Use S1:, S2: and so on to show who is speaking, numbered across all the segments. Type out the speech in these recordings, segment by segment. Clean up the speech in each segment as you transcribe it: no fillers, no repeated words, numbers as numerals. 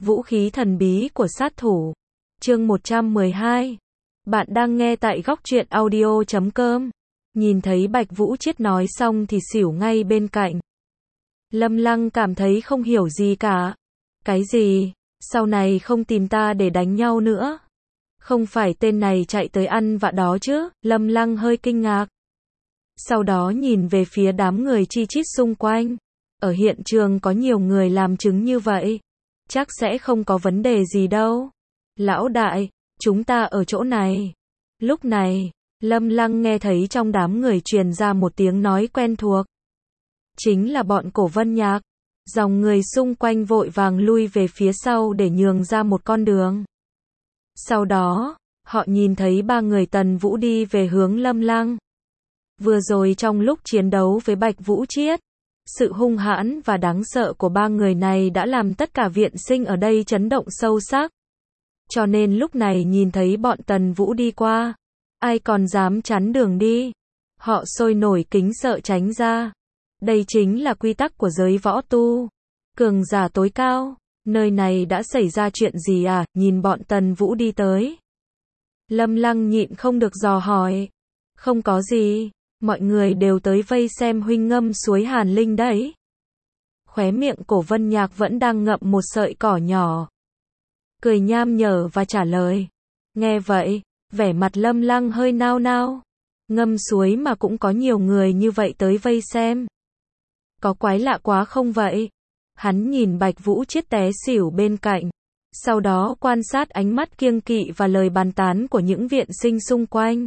S1: Vũ khí thần bí của sát thủ. Chương 112. Bạn đang nghe tại góc truyện audio.com. Nhìn thấy Bạch Vũ Chiết nói xong thì xỉu ngay bên cạnh. Lâm Lăng cảm thấy không hiểu gì cả. Cái gì? Sau này không tìm ta để đánh nhau nữa? Không phải tên này chạy tới ăn vạ đó chứ? Lâm Lăng hơi kinh ngạc. Sau đó nhìn về phía đám người chi chít xung quanh. Ở hiện trường có nhiều người làm chứng như vậy. Chắc sẽ không có vấn đề gì đâu. Lão đại, chúng ta ở chỗ này. Lúc này, Lâm Lăng nghe thấy trong đám người truyền ra một tiếng nói quen thuộc. Chính là bọn Cổ Vân Nhạc. Dòng người xung quanh vội vàng lui về phía sau để nhường ra một con đường. Sau đó, họ nhìn thấy ba người Tần Vũ đi về hướng Lâm Lăng. Vừa rồi trong lúc chiến đấu với Bạch Vũ Chiết, sự hung hãn và đáng sợ của ba người này đã làm tất cả viện sinh ở đây chấn động sâu sắc. Cho nên lúc này nhìn thấy bọn Tần Vũ đi qua, ai còn dám chắn đường đi. Họ sôi nổi kính sợ tránh ra. Đây chính là quy tắc của giới võ tu. Cường giả tối cao. Nơi này đã xảy ra chuyện gì à? Nhìn bọn Tần Vũ đi tới. Lâm Lăng nhịn không được dò hỏi. Không có gì. Mọi người đều tới vây xem huynh ngâm suối Hàn Linh đấy. Khóe miệng Cổ Vân Nhạc vẫn đang ngậm một sợi cỏ nhỏ. Cười nham nhở và trả lời. Nghe vậy, vẻ mặt Lâm Lăng hơi nao nao. Ngâm suối mà cũng có nhiều người như vậy tới vây xem. Có quái lạ quá không vậy? Hắn nhìn Bạch Vũ Chiết té xỉu bên cạnh. Sau đó quan sát ánh mắt kiêng kỵ và lời bàn tán của những viện sinh xung quanh.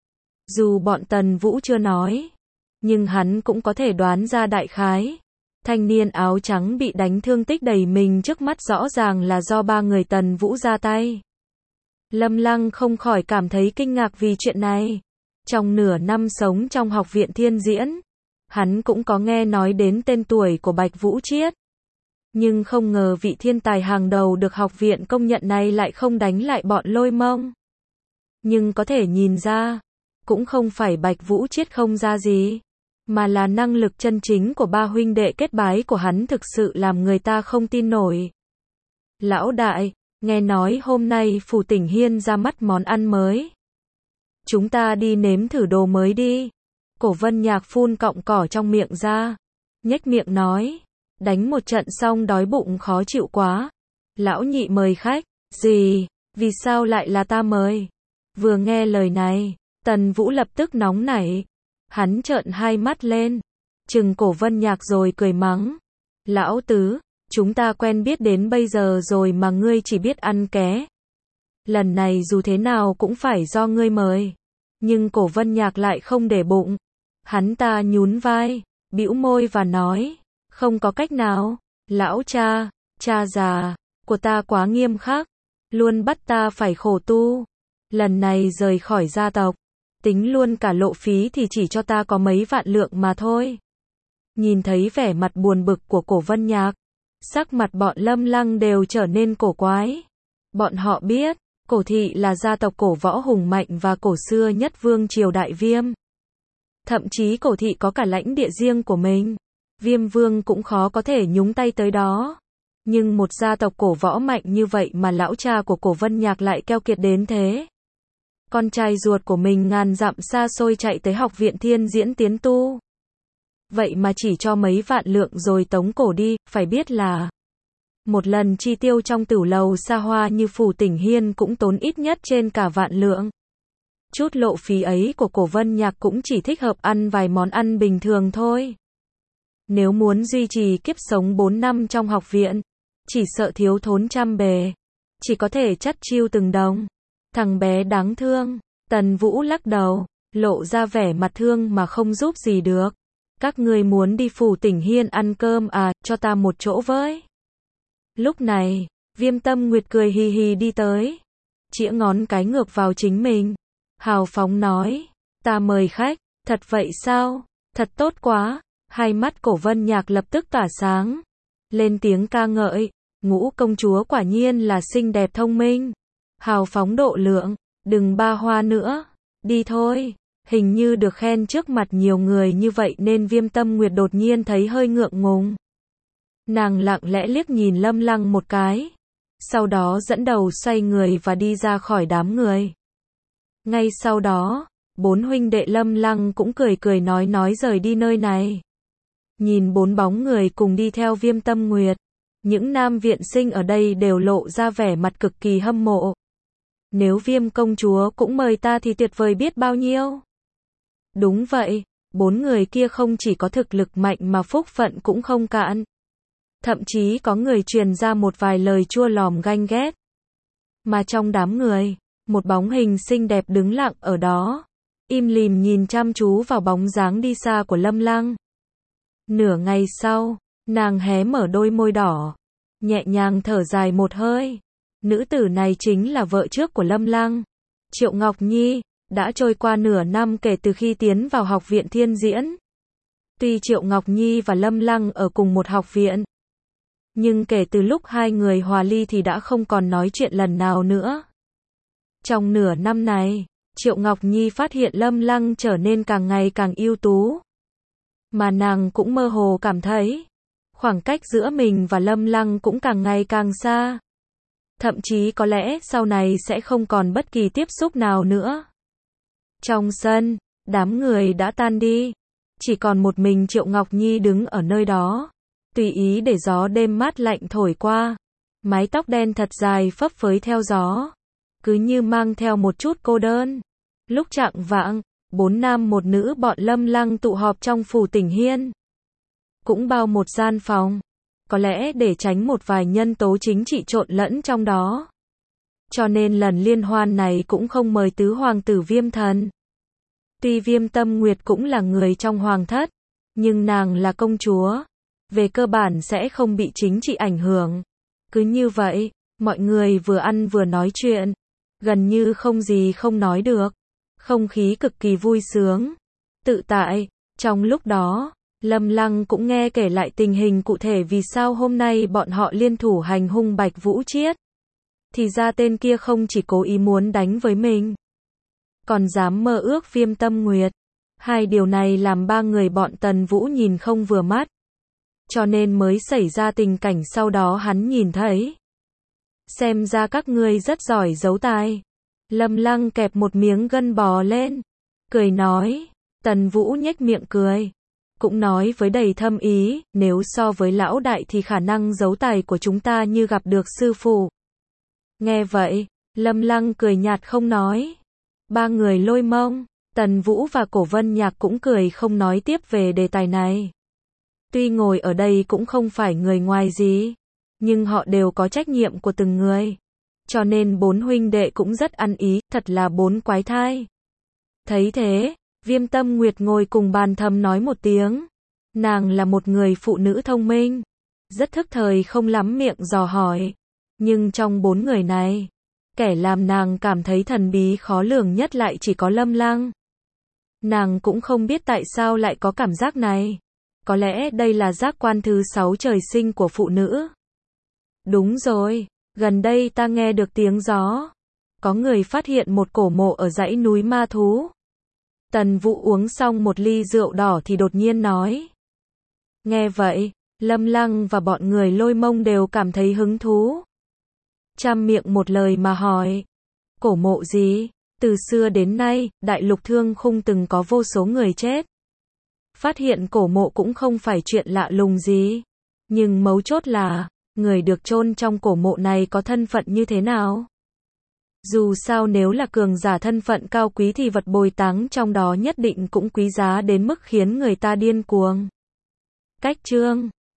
S1: Dù bọn Tần Vũ chưa nói, nhưng hắn cũng có thể đoán ra đại khái. Thanh niên áo trắng bị đánh thương tích đầy mình trước mắt rõ ràng là do ba người Tần Vũ ra tay. Lâm Lăng không khỏi cảm thấy kinh ngạc vì chuyện này. Trong nửa năm sống trong học viện Thiên Diễn, hắn cũng có nghe nói đến tên tuổi của Bạch Vũ Chiết. Nhưng không ngờ vị thiên tài hàng đầu được học viện công nhận này lại không đánh lại bọn Lôi Mông. Nhưng có thể nhìn ra, cũng không phải Bạch Vũ Chiết không ra gì, mà là năng lực chân chính của ba huynh đệ kết bái của hắn thực sự làm người ta không tin nổi. Lão đại, nghe nói hôm nay Phủ Tỉnh Hiên ra mắt món ăn mới. Chúng ta đi nếm thử đồ mới đi. Cổ Vân Nhạc phun cọng cỏ trong miệng ra. Nhếch miệng nói. Đánh một trận xong đói bụng khó chịu quá. Lão nhị mời khách. Gì? Vì sao lại là ta mời? Vừa nghe lời này, Tần Vũ lập tức nóng nảy. Hắn trợn hai mắt lên. Chừng Cổ Vân Nhạc rồi cười mắng. Lão tứ, chúng ta quen biết đến bây giờ rồi mà ngươi chỉ biết ăn ké. Lần này dù thế nào cũng phải do ngươi mời. Nhưng Cổ Vân Nhạc lại không để bụng. Hắn ta nhún vai, bĩu môi và nói. Không có cách nào. Lão cha, cha già của ta quá nghiêm khắc. Luôn bắt ta phải khổ tu. Lần này rời khỏi gia tộc, tính luôn cả lộ phí thì chỉ cho ta có mấy vạn lượng mà thôi. Nhìn thấy vẻ mặt buồn bực của Cổ Vân Nhạc, sắc mặt bọn Lâm Lăng đều trở nên cổ quái. Bọn họ biết, Cổ thị là gia tộc cổ võ hùng mạnh và cổ xưa nhất vương triều Đại Viêm. Thậm chí Cổ thị có cả lãnh địa riêng của mình. Viêm vương cũng khó có thể nhúng tay tới đó. Nhưng một gia tộc cổ võ mạnh như vậy mà lão cha của Cổ Vân Nhạc lại keo kiệt đến thế. Con trai ruột của mình ngàn dặm xa xôi chạy tới học viện Thiên Diễn tiến tu. Vậy mà chỉ cho mấy vạn lượng rồi tống cổ đi, phải biết là một lần chi tiêu trong tửu lầu xa hoa như Phủ Tỉnh Hiên cũng tốn ít nhất trên cả vạn lượng. Chút lộ phí ấy của Cổ Vân Nhạc cũng chỉ thích hợp ăn vài món ăn bình thường thôi. Nếu muốn duy trì kiếp sống 4 năm trong học viện, chỉ sợ thiếu thốn trăm bề. Chỉ có thể chắt chiu từng đồng. Thằng bé đáng thương. Tần Vũ lắc đầu, lộ ra vẻ mặt thương mà không giúp gì được. Các ngươi muốn đi Phủ Tỉnh Hiên ăn cơm à, cho ta một chỗ với. Lúc này, Viêm Tâm Nguyệt cười hì hì đi tới. Chĩa ngón cái ngược vào chính mình. Hào phóng nói, ta mời khách, thật vậy sao? Thật tốt quá. Hai mắt Cổ Vân Nhạc lập tức tỏa sáng. Lên tiếng ca ngợi, Ngũ công chúa quả nhiên là xinh đẹp thông minh. Hào phóng độ lượng, đừng ba hoa nữa. Đi thôi. Hình như được khen trước mặt nhiều người như vậy nên Viêm Tâm Nguyệt đột nhiên thấy hơi ngượng ngùng. Nàng lặng lẽ liếc nhìn Lâm Lăng một cái. sau đó dẫn đầu xoay người và đi ra khỏi đám người. Ngay sau đó, 4 huynh đệ Lâm Lăng cũng cười cười nói rời đi nơi này. Nhìn 4 bóng người cùng đi theo Viêm Tâm Nguyệt, những nam viện sinh ở đây đều lộ ra vẻ mặt cực kỳ hâm mộ. Nếu Viêm công chúa cũng mời ta thì tuyệt vời biết bao nhiêu. Đúng vậy, 4 người kia không chỉ có thực lực mạnh mà phúc phận cũng không cạn. Thậm chí có người truyền ra một vài lời chua lòm ganh ghét. Mà trong đám người, một bóng hình xinh đẹp đứng lặng ở đó, im lìm nhìn chăm chú vào bóng dáng đi xa của Lâm Lăng. Nửa ngày sau, nàng hé mở đôi môi đỏ, nhẹ nhàng thở dài một hơi. Nữ tử này chính là vợ trước của Lâm Lăng, Triệu Ngọc Nhi. Đã trôi qua nửa năm kể từ khi tiến vào học viện Thiên Diễn. Tuy Triệu Ngọc Nhi và Lâm Lăng ở cùng một học viện, nhưng kể từ lúc hai người hòa ly thì đã không còn nói chuyện lần nào nữa. Trong nửa năm này, Triệu Ngọc Nhi phát hiện Lâm Lăng trở nên càng ngày càng ưu tú. Mà nàng cũng mơ hồ cảm thấy, khoảng cách giữa mình và Lâm Lăng cũng càng ngày càng xa. Thậm chí có lẽ sau này sẽ không còn bất kỳ tiếp xúc nào nữa. Trong sân, đám người đã tan đi. Chỉ còn một mình Triệu Ngọc Nhi đứng ở nơi đó, tùy ý để gió đêm mát lạnh thổi qua. Mái tóc đen thật dài phấp phới theo gió, cứ như mang theo một chút cô đơn. Lúc chạng vạng, 4 nam một nữ bọn Lâm Lăng tụ họp trong phủ Tỉnh Hiên. Cũng bao một gian phòng, có lẽ để tránh một vài nhân tố chính trị trộn lẫn trong đó. Cho nên lần liên hoan này cũng không mời tứ hoàng tử Viêm Thần. Tuy Viêm Tâm Nguyệt cũng là người trong hoàng thất, nhưng nàng là công chúa, về cơ bản sẽ không bị chính trị ảnh hưởng. Cứ như vậy, mọi người vừa ăn vừa nói chuyện, gần như không gì không nói được. Không khí cực kỳ vui sướng, tự tại. Trong lúc đó, Lâm Lăng cũng nghe kể lại tình hình cụ thể vì sao hôm nay bọn họ liên thủ hành hung Bạch Vũ Chiết. Thì ra tên kia không chỉ cố ý muốn đánh với mình, còn dám mơ ước Viêm Tâm Nguyệt. Hai điều này làm ba người bọn Tần Vũ nhìn không vừa mắt. Cho nên mới xảy ra tình cảnh sau đó hắn nhìn thấy. Xem ra các ngươi rất giỏi giấu tài. Lâm Lăng kẹp một miếng gân bò lên, cười nói. Tần Vũ nhếch miệng cười, cũng nói với đầy thâm ý, nếu so với lão đại thì khả năng giấu tài của chúng ta như gặp được sư phụ. Nghe vậy, Lâm Lăng cười nhạt không nói. Ba người Lôi Mông, Tần Vũ và Cổ Vân Nhạc cũng cười không nói tiếp về đề tài này. Tuy ngồi ở đây cũng không phải người ngoài gì, nhưng họ đều có trách nhiệm của từng người. Cho nên 4 huynh đệ cũng rất ăn ý, thật là 4 quái thai. Thấy thế, Viêm Tâm Nguyệt ngồi cùng bàn thầm nói một tiếng. Nàng là một người phụ nữ thông minh, rất thức thời không lắm miệng dò hỏi. Nhưng trong 4 người này, kẻ làm nàng cảm thấy thần bí khó lường nhất lại chỉ có Lâm Lăng. Nàng cũng không biết tại sao lại có cảm giác này. Có lẽ đây là giác quan thứ 6 trời sinh của phụ nữ. Đúng rồi, gần đây ta nghe được tiếng gió. Có người phát hiện một cổ mộ ở dãy núi ma thú. Tần Vũ uống xong một ly rượu đỏ thì đột nhiên nói. Nghe vậy, Lâm Lăng và bọn người Lôi Mông đều cảm thấy hứng thú. Trăm miệng một lời mà hỏi. Cổ mộ gì? Từ xưa đến nay, đại lục Thương Khung từng có vô số người chết. Phát hiện cổ mộ cũng không phải chuyện lạ lùng gì. Nhưng mấu chốt là, người được chôn trong cổ mộ này có thân phận như thế nào? Dù sao nếu là cường giả thân phận cao quý thì vật bồi táng trong đó nhất định cũng quý giá đến mức khiến người ta điên cuồng. Cách chương